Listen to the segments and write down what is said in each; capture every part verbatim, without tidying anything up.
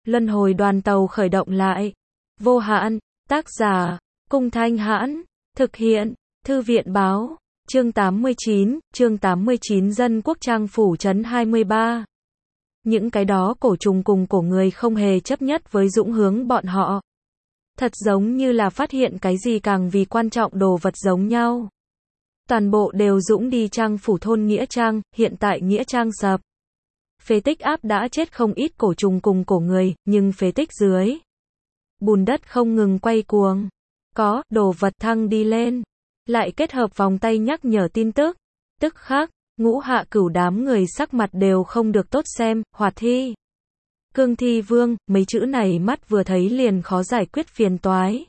Luân hồi đoàn tàu khởi động lại. Vô hạn, tác giả, Cung Thanh Hãn, thực hiện, Thư viện Báo, chương tám mươi chín, chương tám mươi chín Dân Quốc Trang Phủ Trấn hai mươi ba. Những cái đó cổ trùng cùng cổ người không hề chấp nhất với dũng hướng bọn họ. Thật giống như là phát hiện cái gì càng vì quan trọng đồ vật giống nhau. Toàn bộ đều dũng đi Trang Phủ thôn Nghĩa Trang, hiện tại Nghĩa Trang sập. Phế tích áp đã chết không ít cổ trùng cùng cổ người, nhưng phế tích dưới bùn đất không ngừng quay cuồng. Có, đồ vật thăng đi lên. Lại kết hợp vòng tay nhắc nhở tin tức. Tức khắc, Ngũ Hạ Cửu đám người sắc mặt đều không được tốt xem, Hoạt Thi, Cương Thi Vương, mấy chữ này mắt vừa thấy liền khó giải quyết phiền toái.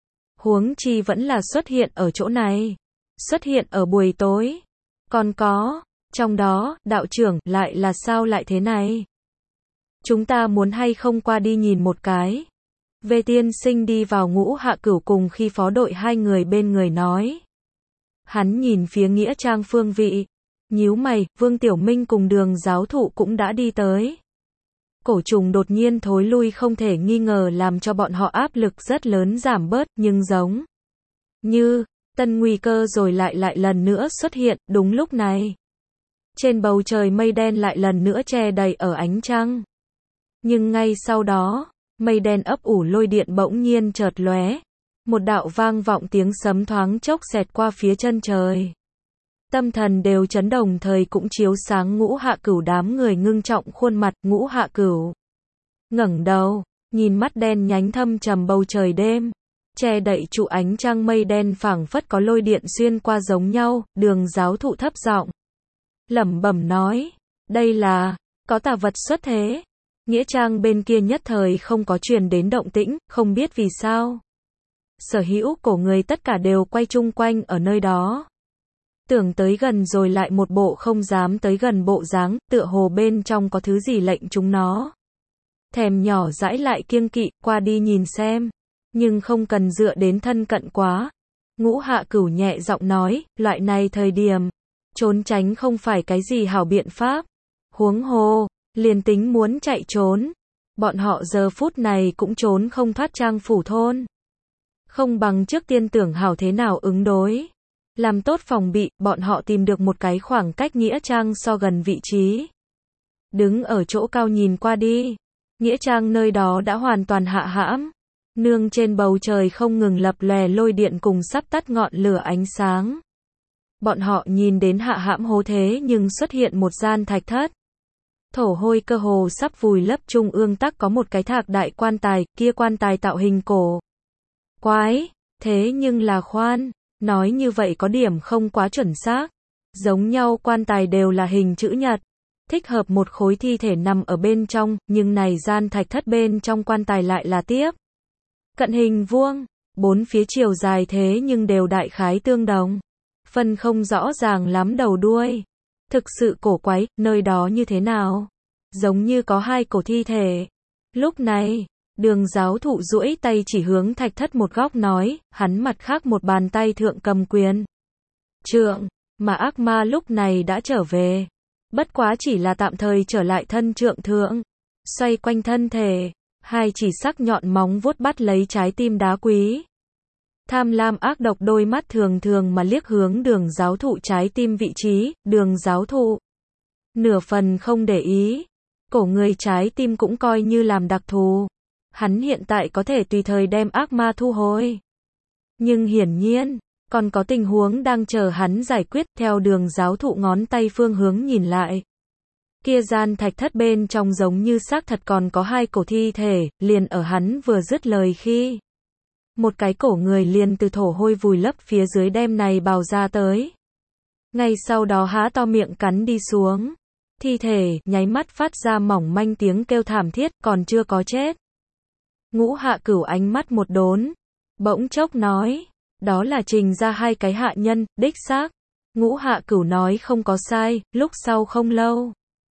Huống chi vẫn là xuất hiện ở chỗ này. Xuất hiện ở buổi tối. Còn có, trong đó, đạo trưởng, lại là sao lại thế này? Chúng ta muốn hay không qua đi nhìn một cái? Về tiên sinh đi vào Ngũ Hạ Cửu cùng khi phó đội hai người bên người nói. Hắn nhìn phía Nghĩa Trang phương vị. Nhíu mày, Vương Tiểu Minh cùng Đường giáo thụ cũng đã đi tới. Cổ trùng đột nhiên thối lui không thể nghi ngờ làm cho bọn họ áp lực rất lớn giảm bớt, nhưng giống như tân nguy cơ rồi lại lại lần nữa xuất hiện, đúng lúc này. Trên bầu trời mây đen lại lần nữa che đầy ở ánh trăng. Nhưng ngay sau đó, mây đen ấp ủ lôi điện bỗng nhiên chợt lóe. Một đạo vang vọng tiếng sấm thoáng chốc xẹt qua phía chân trời. Tâm thần đều chấn đồng thời cũng chiếu sáng Ngũ Hạ Cửu đám người ngưng trọng khuôn mặt. Ngũ Hạ Cửu ngẩng đầu, nhìn mắt đen nhánh thâm trầm bầu trời đêm. Che đậy trụ ánh trăng mây đen phảng phất có lôi điện xuyên qua giống nhau. Đường giáo thụ thấp giọng lẩm bẩm nói, đây là, có tà vật xuất thế. Nghĩa Trang bên kia nhất thời không có truyền đến động tĩnh, không biết vì sao. Sở hữu cổ người tất cả đều quay chung quanh ở nơi đó. Tưởng tới gần rồi lại một bộ không dám tới gần bộ dáng, tựa hồ bên trong có thứ gì lệnh chúng nó. Thèm nhỏ dãi lại kiêng kỵ, qua đi nhìn xem. Nhưng không cần dựa đến thân cận quá. Ngũ Hạ Cửu nhẹ giọng nói, loại này thời điểm. Trốn tránh không phải cái gì hảo biện pháp. Huống hồ, liền tính muốn chạy trốn. Bọn họ giờ phút này cũng trốn không thoát Trang Phủ thôn. Không bằng trước tiên tưởng hảo thế nào ứng đối. Làm tốt phòng bị, bọn họ tìm được một cái khoảng cách Nghĩa Trang so gần vị trí. Đứng ở chỗ cao nhìn qua đi. Nghĩa Trang nơi đó đã hoàn toàn hạ hãm. Nương trên bầu trời không ngừng lập lòe lôi điện cùng sắp tắt ngọn lửa ánh sáng. Bọn họ nhìn đến hạ hãm hố thế nhưng xuất hiện một gian thạch thất. Thổ hôi cơ hồ sắp vùi lấp trung ương tắc có một cái thạc đại quan tài, kia quan tài tạo hình cổ quái, thế nhưng là khoan, nói như vậy có điểm không quá chuẩn xác. Giống nhau quan tài đều là hình chữ nhật, thích hợp một khối thi thể nằm ở bên trong, nhưng này gian thạch thất bên trong quan tài lại là tiếp cận hình vuông, bốn phía chiều dài thế nhưng đều đại khái tương đồng. Phân không rõ ràng lắm đầu đuôi. Thực sự cổ quái, nơi đó như thế nào? Giống như có hai cổ thi thể. Lúc này, Đường giáo thụ duỗi tay chỉ hướng thạch thất một góc nói, hắn mặt khác một bàn tay thượng cầm quyền trượng, mà ác ma lúc này đã trở về. Bất quá chỉ là tạm thời trở lại thân trượng thượng. Xoay quanh thân thể, hai chỉ sắc nhọn móng vuốt bắt lấy trái tim đá quý. Tham lam ác độc đôi mắt thường thường mà liếc hướng Đường giáo thụ trái tim vị trí. Đường giáo thụ nửa phần không để ý. Cổ người trái tim cũng coi như làm đặc thù. Hắn hiện tại có thể tùy thời đem ác ma thu hồi. Nhưng hiển nhiên, còn có tình huống đang chờ hắn giải quyết. Theo Đường giáo thụ ngón tay phương hướng nhìn lại. Kia gian thạch thất bên trong giống như xác thật còn có hai cổ thi thể, liền ở hắn vừa dứt lời khi. Một cái cổ người liền từ thổ hôi vùi lấp phía dưới đem này bào ra tới. Ngay sau đó há to miệng cắn đi xuống. Thi thể, nháy mắt phát ra mỏng manh tiếng kêu thảm thiết, còn chưa có chết. Ngũ Hạ Cửu ánh mắt một đốn. Bỗng chốc nói, đó là Trình ra hai cái hạ nhân, đích xác. Ngũ Hạ Cửu nói không có sai, lúc sau không lâu.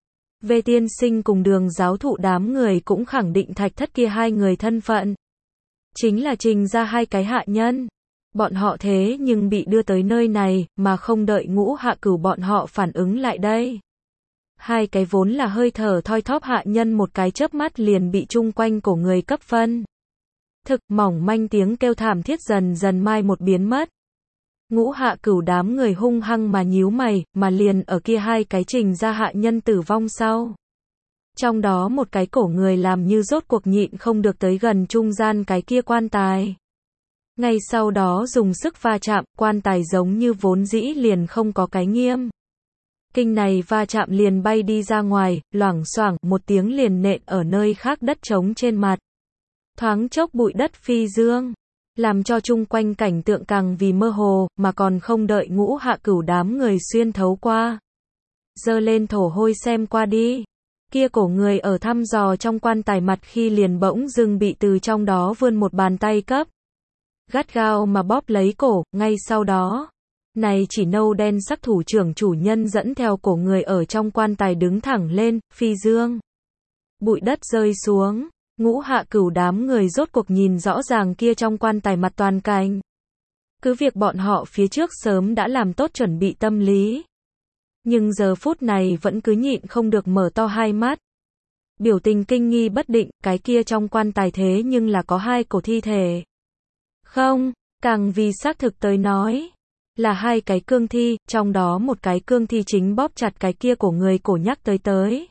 Về tiên sinh cùng Đường giáo thụ đám người cũng khẳng định thạch thất kia hai người thân phận. Chính là Trình ra hai cái hạ nhân. Bọn họ thế nhưng bị đưa tới nơi này, mà không đợi Ngũ Hạ Cửu bọn họ phản ứng lại đây. Hai cái vốn là hơi thở thoi thóp hạ nhân một cái chớp mắt liền bị chung quanh cổ người cấp phân. Thực mỏng manh tiếng kêu thảm thiết dần dần mai một biến mất. Ngũ Hạ Cửu đám người hung hăng mà nhíu mày, mà liền ở kia hai cái trình ra hạ nhân tử vong sau. Trong đó một cái cổ người làm như rốt cuộc nhịn không được tới gần trung gian cái kia quan tài. Ngay sau đó dùng sức va chạm, quan tài giống như vốn dĩ liền không có cái nghiêm. Kinh này va chạm liền bay đi ra ngoài, loảng xoảng, một tiếng liền nện ở nơi khác đất trống trên mặt. Thoáng chốc bụi đất phi dương, làm cho chung quanh cảnh tượng càng vì mơ hồ, mà còn không đợi Ngũ Hạ Cửu đám người xuyên thấu qua. Giơ lên thổ hôi xem qua đi. Kia cổ người ở thăm dò trong quan tài mặt khi liền bỗng dưng bị từ trong đó vươn một bàn tay cấp. Gắt gao mà bóp lấy cổ, ngay sau đó. Này chỉ nâu đen sắc thủ trưởng chủ nhân dẫn theo cổ người ở trong quan tài đứng thẳng lên, phi dương. Bụi đất rơi xuống. Ngũ Hạ Cửu đám người rốt cuộc nhìn rõ ràng kia trong quan tài mặt toàn cảnh. Cứ việc bọn họ phía trước sớm đã làm tốt chuẩn bị tâm lý. Nhưng giờ phút này vẫn cứ nhịn không được mở to hai mắt. Biểu tình kinh nghi bất định, cái kia trong quan tài thế nhưng là có hai cổ thi thể. Không, càng vì xác thực tới nói. Là hai cái cương thi, trong đó một cái cương thi chính bóp chặt cái kia cổ người cổ nhắc tới tới.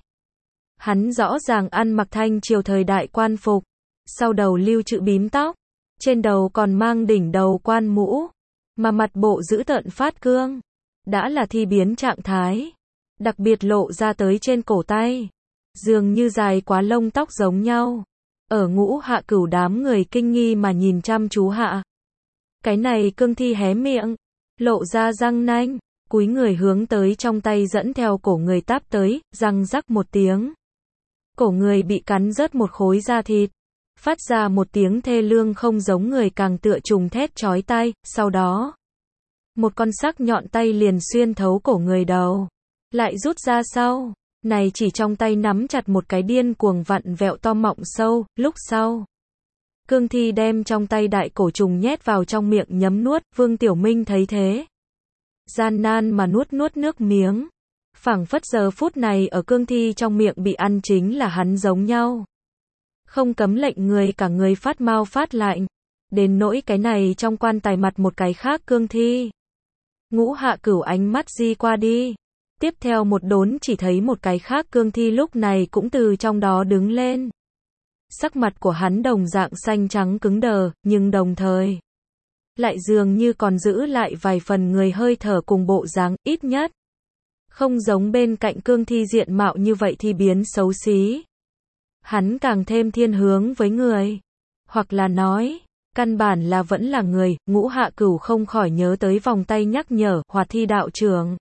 Hắn rõ ràng ăn mặc thanh triều thời đại quan phục, sau đầu lưu chữ bím tóc, trên đầu còn mang đỉnh đầu quan mũ, mà mặt bộ dữ tợn phát cương, đã là thi biến trạng thái, đặc biệt lộ ra tới trên cổ tay, dường như dài quá lông tóc giống nhau. Ở Ngũ Hạ Cửu đám người kinh nghi mà nhìn chăm chú hạ. Cái này cương thi hé miệng, lộ ra răng nanh, cúi người hướng tới trong tay dẫn theo cổ người táp tới, răng rắc một tiếng. Cổ người bị cắn rớt một khối da thịt, phát ra một tiếng thê lương không giống người càng tựa trùng thét chói tai, sau đó. Một con sắc nhọn tay liền xuyên thấu cổ người đầu, lại rút ra sau, này chỉ trong tay nắm chặt một cái điên cuồng vặn vẹo to mọng sâu, lúc sau. Cương thi đem trong tay đại cổ trùng nhét vào trong miệng nhấm nuốt, Vương Tiểu Minh thấy thế. Gian nan mà nuốt nuốt nước miếng. Phảng phất giờ phút này ở cương thi trong miệng bị ăn chính là hắn giống nhau. Không cấm lệnh người cả người phát mau phát lạnh. Đến nỗi cái này trong quan tài mặt một cái khác cương thi. Ngũ Hạ Cửu ánh mắt di qua đi. Tiếp theo một đốn chỉ thấy một cái khác cương thi lúc này cũng từ trong đó đứng lên. Sắc mặt của hắn đồng dạng xanh trắng cứng đờ, nhưng đồng thời lại dường như còn giữ lại vài phần người hơi thở cùng bộ dáng, ít nhất không giống bên cạnh cương thi diện mạo như vậy thì biến xấu xí. Hắn càng thêm thiên hướng với người, hoặc là nói, căn bản là vẫn là người. Ngũ Hạ Cửu không khỏi nhớ tới vòng tay nhắc nhở, Hoạt Thi đạo trưởng.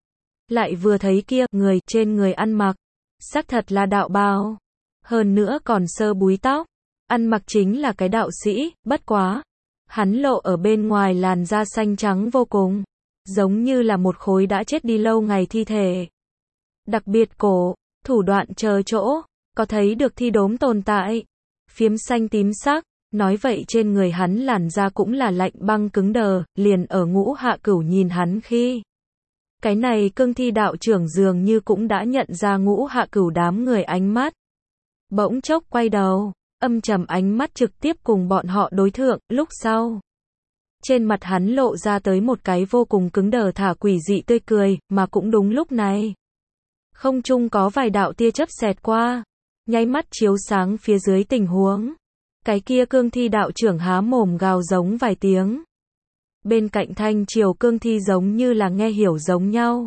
Lại vừa thấy kia, người trên người ăn mặc, xác thật là đạo bào, hơn nữa còn sơ búi tóc, ăn mặc chính là cái đạo sĩ, bất quá, hắn lộ ở bên ngoài làn da xanh trắng vô cùng, giống như là một khối đã chết đi lâu ngày thi thể. Đặc biệt cổ, thủ đoạn chờ chỗ, có thấy được thi đốm tồn tại, phiếm xanh tím sắc, nói vậy trên người hắn làn da cũng là lạnh băng cứng đờ, liền ở Ngũ Hạ Cửu nhìn hắn khi. Cái này cương thi đạo trưởng dường như cũng đã nhận ra Ngũ Hạ Cửu đám người ánh mắt. Bỗng chốc quay đầu, âm trầm ánh mắt trực tiếp cùng bọn họ đối thượng, lúc sau. Trên mặt hắn lộ ra tới một cái vô cùng cứng đờ thả quỷ dị tươi cười, mà cũng đúng lúc này. Không trung có vài đạo tia chớp xẹt qua, nháy mắt chiếu sáng phía dưới tình huống. Cái kia cương thi đạo trưởng há mồm gào giống vài tiếng. Bên cạnh thanh triều cương thi giống như là nghe hiểu giống nhau.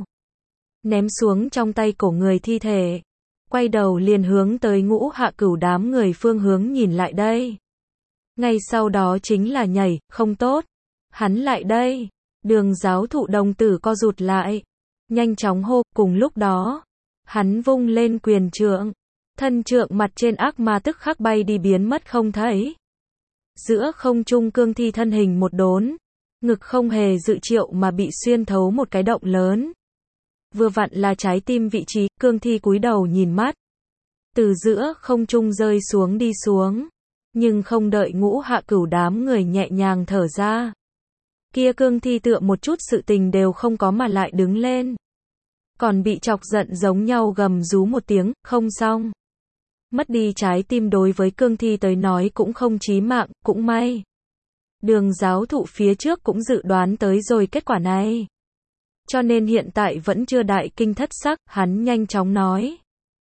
Ném xuống trong tay cổ người thi thể. Quay đầu liền hướng tới Ngũ Hạ Cửu đám người phương hướng nhìn lại đây. Ngay sau đó chính là nhảy, không tốt. Hắn lại đây. Đường giáo thụ đồng tử co rụt lại. Nhanh chóng hô, cùng lúc đó. Hắn vung lên quyền trượng. Thân trượng mặt trên ác ma tức khắc bay đi biến mất không thấy. Giữa không trung cương thi thân hình một đốn. Ngực không hề dự triệu mà bị xuyên thấu một cái động lớn. Vừa vặn là trái tim vị trí, cương thi cúi đầu nhìn mắt. Từ giữa không trung rơi xuống đi xuống. Nhưng không đợi Ngũ Hạ Cửu đám người nhẹ nhàng thở ra. Kia cương thi tựa một chút sự tình đều không có mà lại đứng lên. còn bị chọc giận giống nhau gầm rú một tiếng, không xong. Mất đi trái tim đối với cương thi tới nói cũng không chí mạng, cũng may. Đường giáo thụ phía trước cũng dự đoán tới rồi kết quả này. Cho nên hiện tại vẫn chưa đại kinh thất sắc, hắn nhanh chóng nói.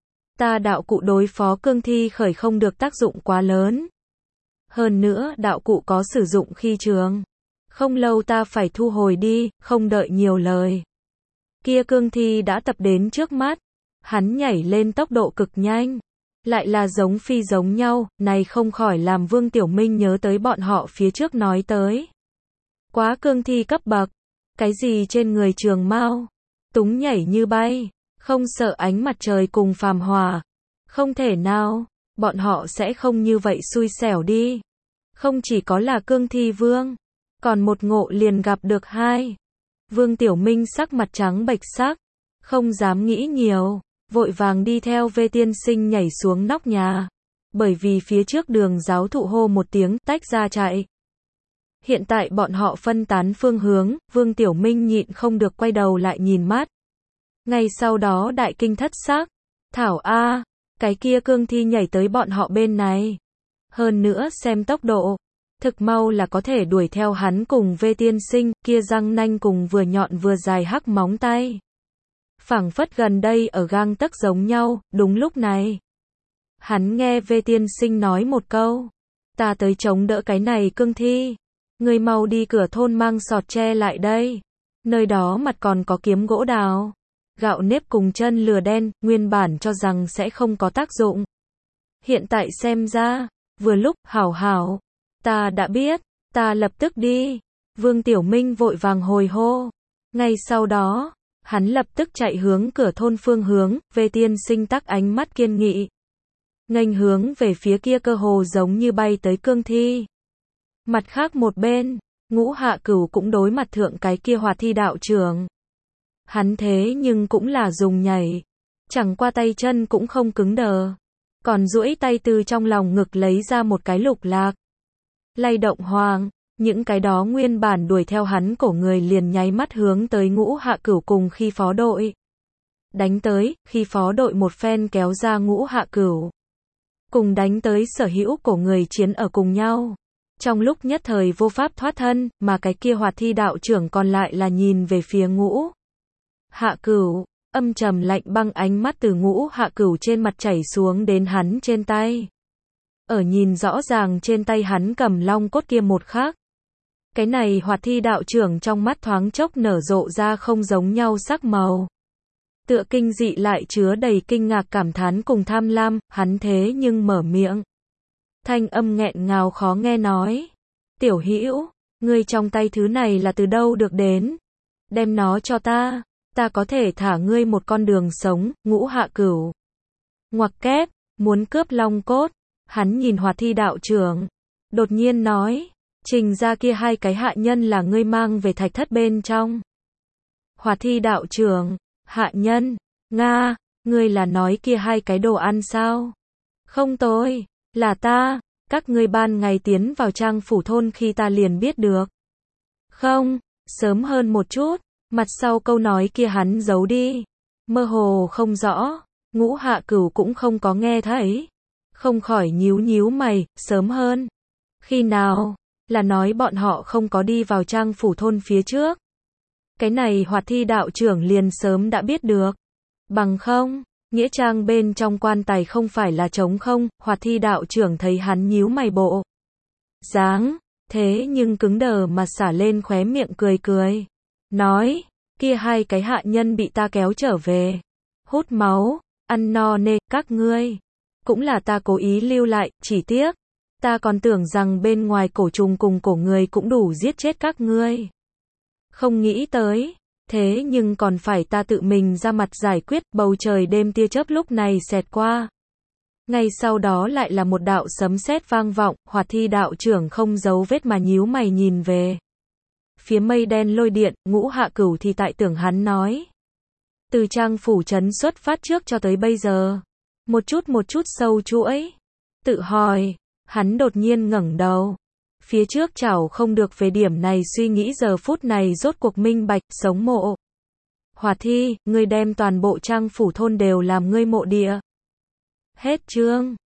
Ta đạo cụ đối phó cương thi khởi không được tác dụng quá lớn. Hơn nữa đạo cụ có sử dụng khi trường. Không lâu ta phải thu hồi đi, không đợi nhiều lời. Kia cương thi đã tập đến trước mắt. Hắn nhảy lên tốc độ cực nhanh. Lại là giống phi giống nhau, này không khỏi làm Vương Tiểu Minh nhớ tới bọn họ phía trước nói tới. Quá cương thi cấp bậc. Cái gì trên người Trường Mao? Túng nhảy như bay. Không sợ ánh mặt trời cùng phàm hòa. Không thể nào. Bọn họ sẽ không như vậy xui xẻo đi. Không chỉ có là cương thi vương. Còn một ngộ liền gặp được hai. Vương Tiểu Minh sắc mặt trắng bệch sắc. Không dám nghĩ nhiều. Vội vàng đi theo V tiên sinh nhảy xuống nóc nhà. Bởi vì phía trước đường giáo thụ hô một tiếng tách ra chạy. Hiện tại bọn họ phân tán phương hướng, Vương Tiểu Minh nhịn không được quay đầu lại nhìn mắt. Ngay sau đó đại kinh thất sắc. Thảo A, cái kia cương thi nhảy tới bọn họ bên này. Hơn nữa xem tốc độ. Thực mau là có thể đuổi theo hắn cùng V tiên sinh, kia răng nanh cùng vừa nhọn vừa dài hắc móng tay. Phảng phất gần đây ở gang tấc giống nhau, đúng lúc này. Hắn nghe V tiên sinh nói một câu. Ta tới chống đỡ cái này cương thi. Người mau đi cửa thôn mang sọt tre lại đây. Nơi đó mặt còn có kiếm gỗ đào. Gạo nếp cùng chân lừa đen, nguyên bản cho rằng sẽ không có tác dụng. Hiện tại xem ra, vừa lúc, hảo hảo. Ta đã biết, ta lập tức đi. Vương Tiểu Minh vội vàng hồi hô. Ngay sau đó, hắn lập tức chạy hướng cửa thôn phương hướng, về tiên sinh tắc ánh mắt kiên nghị. Nghênh hướng về phía kia cơ hồ giống như bay tới cương thi. Mặt khác một bên, Ngũ Hạ Cửu cũng đối mặt thượng cái kia Hoạt Thi đạo trưởng. Hắn thế nhưng cũng là dùng nhảy. Chẳng qua tay chân cũng không cứng đờ. Còn duỗi tay từ trong lòng ngực lấy ra một cái lục lạc. Lay động hoàng, những cái đó nguyên bản đuổi theo hắn cổ người liền nháy mắt hướng tới Ngũ Hạ Cửu cùng khi phó đội. Đánh tới, khi phó đội một phen kéo ra Ngũ Hạ Cửu. Cùng đánh tới sở hữu cổ người chiến ở cùng nhau. Trong lúc nhất thời vô pháp thoát thân, mà cái kia Hoạt Thi đạo trưởng còn lại là nhìn về phía Ngũ Hạ Cửu, âm trầm lạnh băng ánh mắt từ Ngũ Hạ Cửu trên mặt chảy xuống đến hắn trên tay. Ở nhìn rõ ràng trên tay hắn cầm long cốt kia một khắc. Cái này Hoạt Thi đạo trưởng trong mắt thoáng chốc nở rộ ra không giống nhau sắc màu. Tựa kinh dị lại chứa đầy kinh ngạc cảm thán cùng tham lam, hắn thế nhưng mở miệng. Thanh âm nghẹn ngào khó nghe nói. Tiểu Hữu, ngươi trong tay thứ này là từ đâu được đến? Đem nó cho ta, ta có thể thả ngươi một con đường sống. Ngũ Hạ Cửu ngoặc kép, muốn cướp long cốt. Hắn nhìn Hoạt Thi đạo trưởng, đột nhiên nói, trình ra kia hai cái hạ nhân là ngươi mang về thạch thất bên trong. Hoạt Thi đạo trưởng, hạ nhân, Nga, ngươi là nói kia hai cái đồ ăn sao? Không tôi, là ta, các ngươi ban ngày tiến vào Trang phủ thôn khi ta liền biết được. Không, sớm hơn một chút, mặt sau câu nói kia hắn giấu đi. Mơ hồ không rõ, Ngũ Hạ Cửu cũng không có nghe thấy. Không khỏi nhíu nhíu mày, sớm hơn. Khi nào? Là nói bọn họ không có đi vào Trang phủ thôn phía trước. Cái này Hoạt Thi đạo trưởng liền sớm đã biết được. Bằng không, nghĩa trang bên trong quan tài không phải là trống không. Hoạt Thi đạo trưởng thấy hắn nhíu mày bộ dáng, thế nhưng cứng đờ mà xả lên khóe miệng cười cười. Nói, kia hai cái hạ nhân bị ta kéo trở về. Hút máu, ăn no nê, các ngươi. Cũng là ta cố ý lưu lại, chỉ tiếc. Ta còn tưởng rằng bên ngoài cổ trùng cùng cổ người cũng đủ giết chết các ngươi. Không nghĩ tới. Thế nhưng còn phải ta tự mình ra mặt giải quyết. Bầu trời đêm tia chớp lúc này xẹt qua. Ngay sau đó lại là một đạo sấm sét vang vọng. Hoạt Thi đạo trưởng không giấu vết mà nhíu mày nhìn về phía mây đen lôi điện. Ngũ Hạ Cửu thì tại tưởng hắn nói. Từ Trang phủ trấn xuất phát trước cho tới bây giờ. Một chút một chút sâu chuỗi. Tự hỏi. Hắn đột nhiên ngẩng đầu. Phía trước chảo không được về điểm này suy nghĩ giờ phút này rốt cuộc minh bạch, sống mộ. Hoạt thi, ngươi đem toàn bộ Trang phủ thôn đều làm ngươi mộ địa. Hết chương.